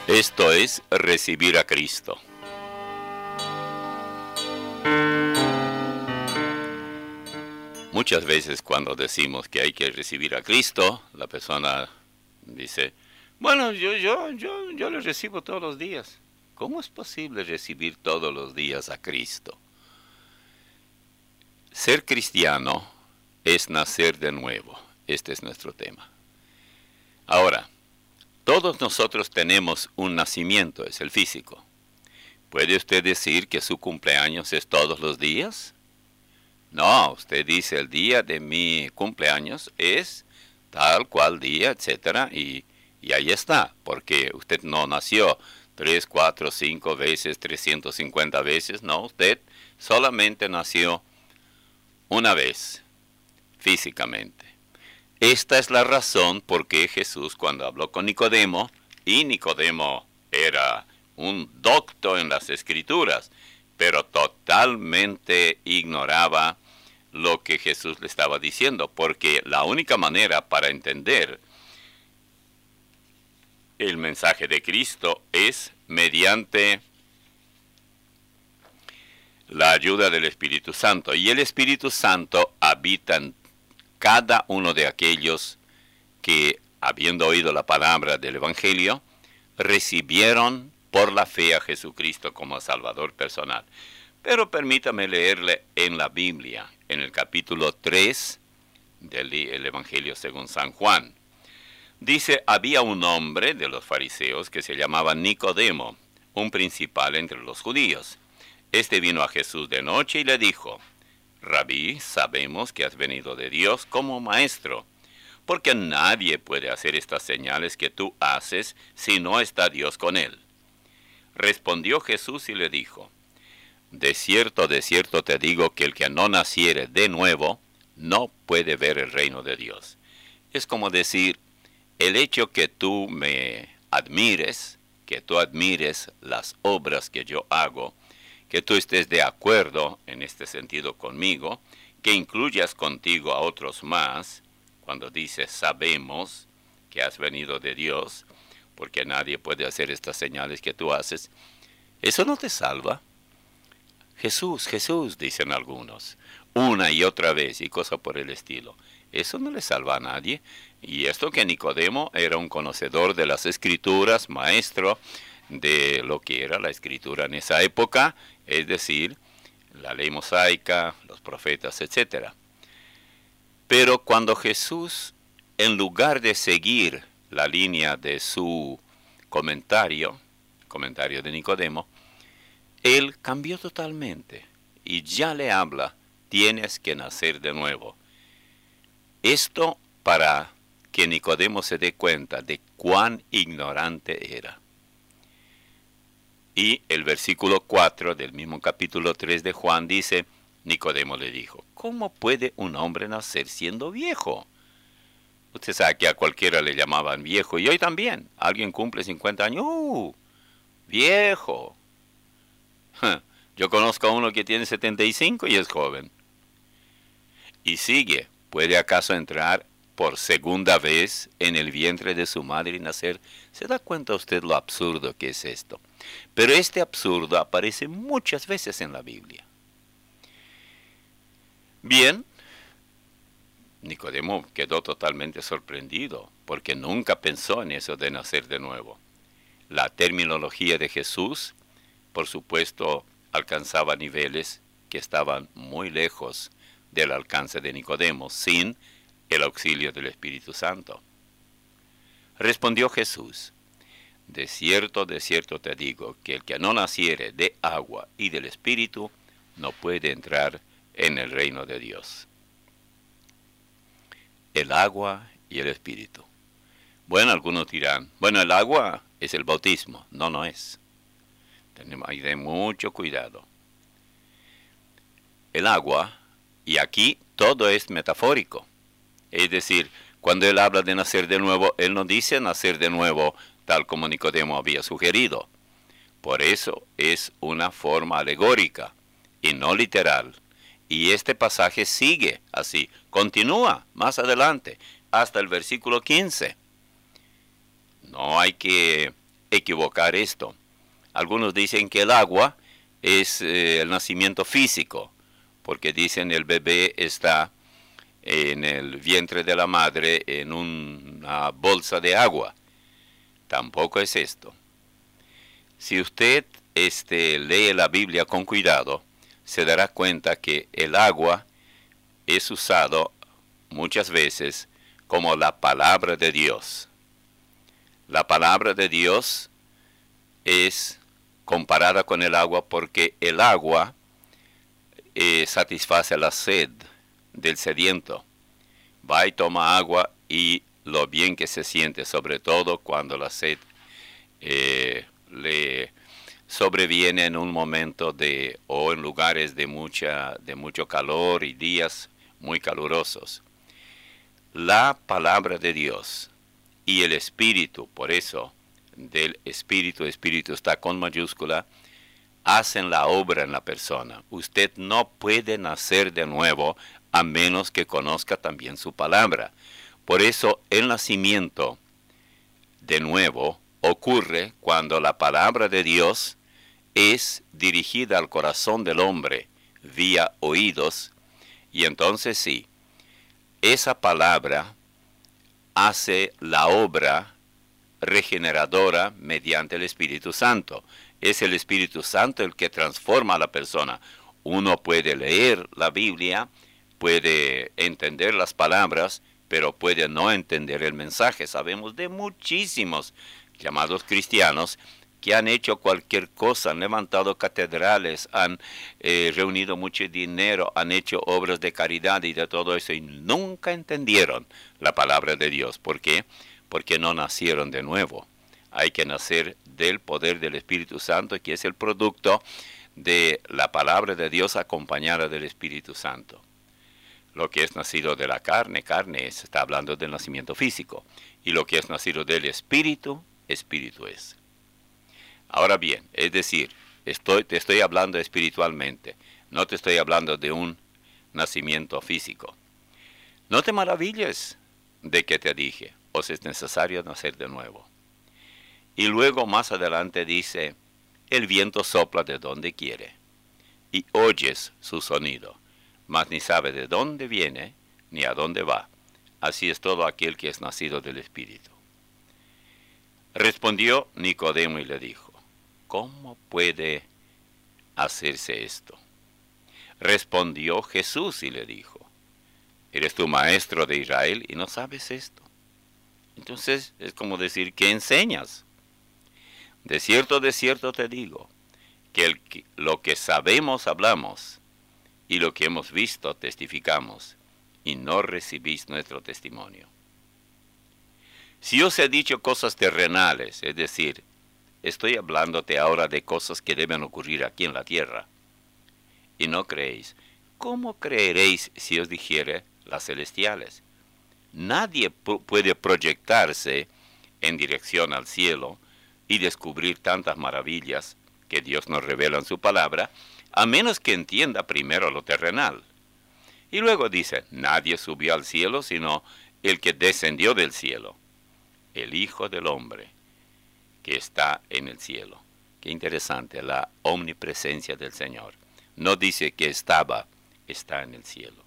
Esto es recibir a Cristo. Muchas veces cuando decimos que hay que recibir a Cristo, la persona dice, bueno, yo le recibo todos los días. ¿Cómo es posible recibir todos los días a Cristo? Ser cristiano es nacer de nuevo. Este es nuestro tema. Ahora, todos nosotros tenemos un nacimiento, es el físico. ¿Puede usted decir que su cumpleaños es todos los días? No, usted dice el día de mi cumpleaños es tal cual día, etcétera, y ahí está, porque usted no nació 3, 4, 5 veces, 350 veces, no, usted solamente nació una vez, físicamente. Esta es la razón por qué Jesús, cuando habló con Nicodemo, y Nicodemo era un docto en las Escrituras, pero totalmente ignoraba lo que Jesús le estaba diciendo, porque la única manera para entender el mensaje de Cristo es mediante la ayuda del Espíritu Santo. Y el Espíritu Santo habita en cada uno de aquellos que, habiendo oído la palabra del Evangelio, recibieron por la fe a Jesucristo como Salvador personal. Pero permítame leerle en la Biblia, en el capítulo 3 del Evangelio según San Juan. Dice, había un hombre de los fariseos que se llamaba Nicodemo, un principal entre los judíos. Este vino a Jesús de noche y le dijo, Rabí, sabemos que has venido de Dios como maestro, porque nadie puede hacer estas señales que tú haces si no está Dios con él. Respondió Jesús y le dijo, de cierto te digo que el que no naciere de nuevo no puede ver el reino de Dios. Es como decir, el hecho que tú me admires, que tú admires las obras que yo hago, que tú estés de acuerdo en este sentido conmigo, que incluyas contigo a otros más, cuando dices sabemos que has venido de Dios, porque nadie puede hacer estas señales que tú haces, eso no te salva. Jesús, Jesús, dicen algunos, una y otra vez y cosa por el estilo. Eso no le salva a nadie. Y esto que Nicodemo era un conocedor de las Escrituras, maestro de lo que era la Escritura en esa época, es decir, la ley mosaica, los profetas, etc. Pero cuando Jesús, en lugar de seguir la línea de su comentario de Nicodemo, él cambió totalmente y ya le habla, tienes que nacer de nuevo. Esto para que Nicodemo se dé cuenta de cuán ignorante era. Y el versículo 4 del mismo capítulo 3 de Juan dice, Nicodemo le dijo, ¿cómo puede un hombre nacer siendo viejo? Usted sabe que a cualquiera le llamaban viejo, y hoy también. Alguien cumple 50 años, viejo. Yo conozco a uno que tiene 75 y es joven. Y sigue, ¿puede acaso entrar por segunda vez en el vientre de su madre y nacer? ¿Se da cuenta usted lo absurdo que es esto? Pero este absurdo aparece muchas veces en la Biblia. Bien, Nicodemo quedó totalmente sorprendido porque nunca pensó en eso de nacer de nuevo. La terminología de Jesús, por supuesto, alcanzaba niveles que estaban muy lejos del alcance de Nicodemo, sin el auxilio del Espíritu Santo. Respondió Jesús, de cierto te digo, que el que no naciere de agua y del Espíritu, no puede entrar en el reino de Dios. El agua y el Espíritu. Bueno, algunos dirán, bueno, el agua es el bautismo. No, no es. Hay de mucho cuidado. El agua, y aquí todo es metafórico. Es decir, cuando él habla de nacer de nuevo, él no dice nacer de nuevo tal como Nicodemo había sugerido. Por eso es una forma alegórica y no literal. Y este pasaje sigue así, continúa más adelante, hasta el versículo 15. No hay que equivocar esto. Algunos dicen que el agua es el nacimiento físico, porque dicen el bebé está en el vientre de la madre en una bolsa de agua. Tampoco es esto. Si usted lee la Biblia con cuidado, se dará cuenta que el agua es usado muchas veces como la palabra de Dios. La palabra de Dios es comparada con el agua porque el agua satisface la sed del sediento. Va y toma agua y lo bien que se siente, sobre todo cuando la sed le sobreviene en un momento o en lugares de mucho calor y días muy calurosos. La palabra de Dios y el Espíritu, por eso del Espíritu está con mayúscula, hacen la obra en la persona. Usted no puede nacer de nuevo a menos que conozca también su palabra. Por eso el nacimiento de nuevo ocurre cuando la palabra de Dios es dirigida al corazón del hombre vía oídos, y entonces sí, esa palabra hace la obra regeneradora mediante el Espíritu Santo. Es el Espíritu Santo el que transforma a la persona. Uno puede leer la Biblia, puede entender las palabras, pero puede no entender el mensaje. Sabemos de muchísimos llamados cristianos que han hecho cualquier cosa, han levantado catedrales, han reunido mucho dinero, han hecho obras de caridad y de todo eso, y nunca entendieron la palabra de Dios. ¿Por qué? Porque no nacieron de nuevo. Hay que nacer del poder del Espíritu Santo, que es el producto de la palabra de Dios acompañada del Espíritu Santo. Lo que es nacido de la carne está hablando del nacimiento físico. Y lo que es nacido del Espíritu, Espíritu es. Ahora bien, es decir, te estoy hablando espiritualmente, no te estoy hablando de un nacimiento físico. No te maravilles de que te dije, os es necesario nacer de nuevo. Y luego más adelante dice, el viento sopla de donde quiere, y oyes su sonido, mas ni sabe de dónde viene, ni a dónde va. Así es todo aquel que es nacido del Espíritu. Respondió Nicodemo y le dijo, ¿cómo puede hacerse esto? Respondió Jesús y le dijo, ¿eres tú maestro de Israel y no sabes esto? Entonces es como decir, ¿qué enseñas? De cierto te digo, que lo que sabemos hablamos, y lo que hemos visto testificamos, y no recibís nuestro testimonio. Si os he dicho cosas terrenales, es decir, estoy hablándote ahora de cosas que deben ocurrir aquí en la tierra, y no creéis, ¿cómo creeréis si os dijere las celestiales? Nadie puede proyectarse en dirección al cielo y descubrir tantas maravillas que Dios nos revela en su palabra, a menos que entienda primero lo terrenal. Y luego dice, nadie subió al cielo sino el que descendió del cielo, el Hijo del Hombre, que está en el cielo. Qué interesante, la omnipresencia del Señor. No dice que está en el cielo.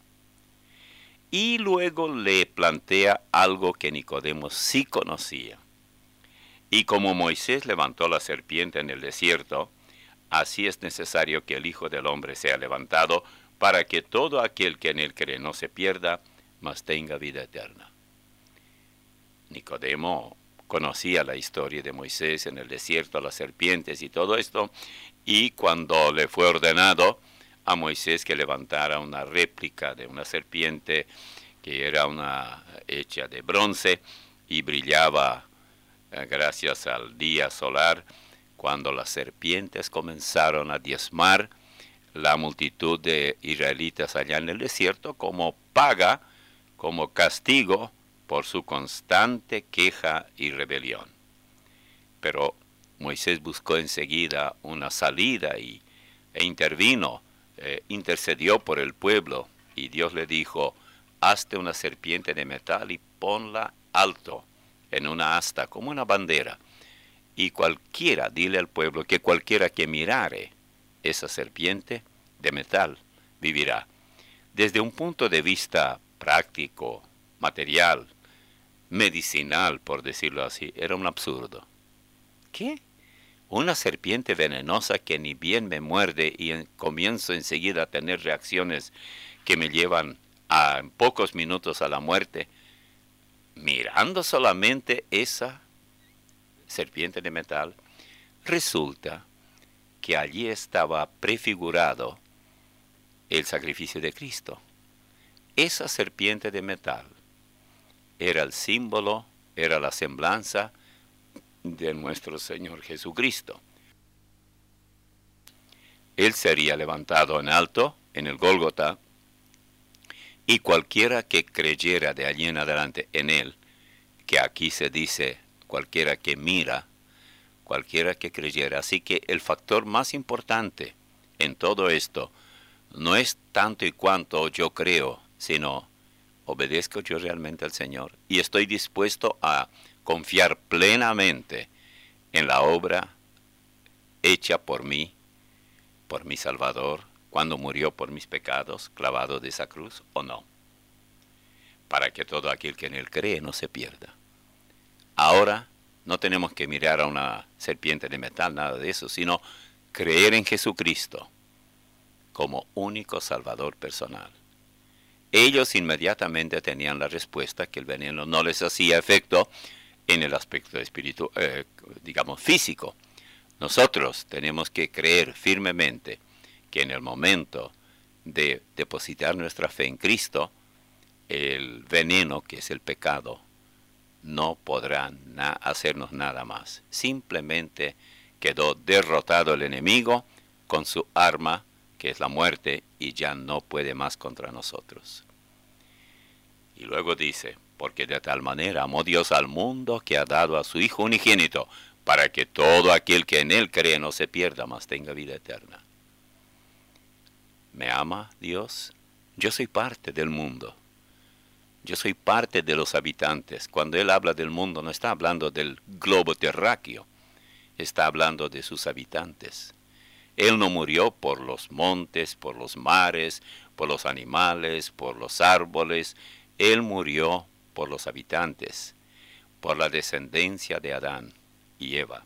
Y luego le plantea algo que Nicodemo sí conocía. Y como Moisés levantó la serpiente en el desierto, así es necesario que el Hijo del Hombre sea levantado, para que todo aquel que en él cree no se pierda, mas tenga vida eterna. Nicodemo conocía la historia de Moisés en el desierto, las serpientes y todo esto, y cuando le fue ordenado a Moisés que levantara una réplica de una serpiente que era una hecha de bronce y brillaba gracias al día solar, cuando las serpientes comenzaron a diezmar la multitud de israelitas allá en el desierto como paga, como castigo por su constante queja y rebelión. Pero Moisés buscó enseguida una salida e intervino, intercedió por el pueblo, y Dios le dijo, hazte una serpiente de metal y ponla alto en una asta como una bandera, Y cualquiera, dile al pueblo, que cualquiera que mirare esa serpiente de metal vivirá. Desde un punto de vista práctico, material, medicinal, por decirlo así, era un absurdo. ¿Qué? Una serpiente venenosa que ni bien me muerde y comienzo enseguida a tener reacciones que me llevan en pocos minutos a la muerte. Mirando solamente esa serpiente de metal, resulta que allí estaba prefigurado el sacrificio de Cristo. Esa serpiente de metal era el símbolo, era la semblanza de nuestro Señor Jesucristo. Él sería levantado en alto, en el Gólgota, y cualquiera que creyera de allí en adelante en Él, que aquí se dice cualquiera que mira, cualquiera que creyera. Así que el factor más importante en todo esto no es tanto y cuanto yo creo, sino obedezco yo realmente al Señor y estoy dispuesto a confiar plenamente en la obra hecha por mí, por mi Salvador, cuando murió por mis pecados, clavado de esa cruz, o no, para que todo aquel que en Él cree no se pierda. Ahora no tenemos que mirar a una serpiente de metal, nada de eso, sino creer en Jesucristo como único Salvador personal. Ellos inmediatamente tenían la respuesta que el veneno no les hacía efecto en el aspecto espiritual, físico. Nosotros tenemos que creer firmemente que en el momento de depositar nuestra fe en Cristo, el veneno, que es el pecado, no podrá hacernos nada más. Simplemente quedó derrotado el enemigo con su arma, que es la muerte, y ya no puede más contra nosotros. Y luego dice, porque de tal manera amó Dios al mundo que ha dado a su Hijo unigénito, para que todo aquel que en Él cree no se pierda, mas tenga vida eterna. ¿Me ama Dios? Yo soy parte del mundo. Yo soy parte de los habitantes. Cuando Él habla del mundo, no está hablando del globo terráqueo, está hablando de sus habitantes. Él no murió por los montes, por los mares, por los animales, por los árboles. Él murió por los habitantes, por la descendencia de Adán y Eva.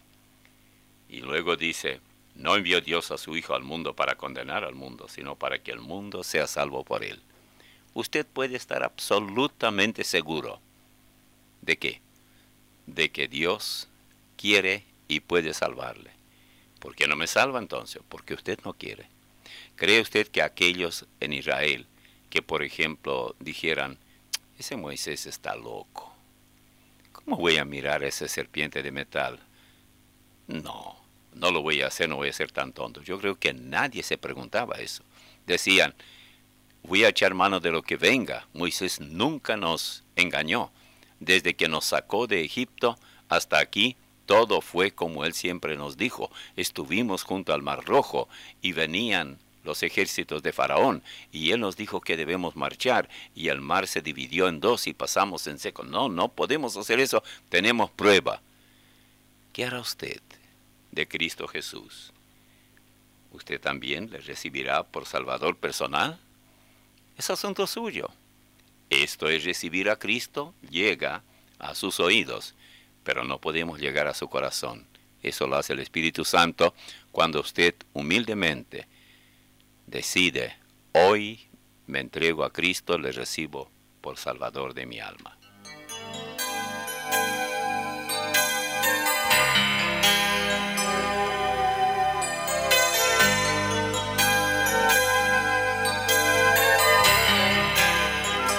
Y luego dice, no envió Dios a su Hijo al mundo para condenar al mundo, sino para que el mundo sea salvo por Él. Usted puede estar absolutamente seguro de qué, de que Dios quiere y puede salvarle. ¿Por qué no me salva entonces? Porque usted no quiere. ¿Cree usted que aquellos en Israel que, por ejemplo, dijeran, ese Moisés está loco? ¿Cómo voy a mirar a esa serpiente de metal? No, no lo voy a hacer, no voy a ser tan tonto. Yo creo que nadie se preguntaba eso. Decían, voy a echar mano de lo que venga. Moisés nunca nos engañó. Desde que nos sacó de Egipto hasta aquí, todo fue como Él siempre nos dijo. Estuvimos junto al Mar Rojo y venían los ejércitos de Faraón, y Él nos dijo que debemos marchar, y el mar se dividió en dos y pasamos en seco. No, no podemos hacer eso, tenemos prueba. ¿Qué hará usted de Cristo Jesús? ¿Usted también le recibirá por Salvador personal? Es asunto suyo. Esto es recibir a Cristo, llega a sus oídos, pero no podemos llegar a su corazón. Eso lo hace el Espíritu Santo cuando usted humildemente decide, hoy me entrego a Cristo, le recibo por Salvador de mi alma.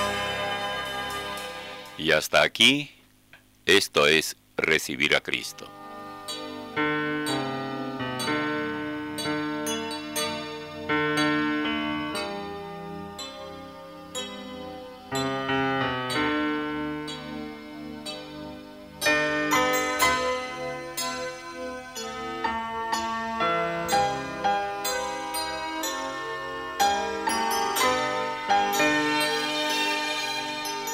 Y hasta aquí, esto es recibir a Cristo.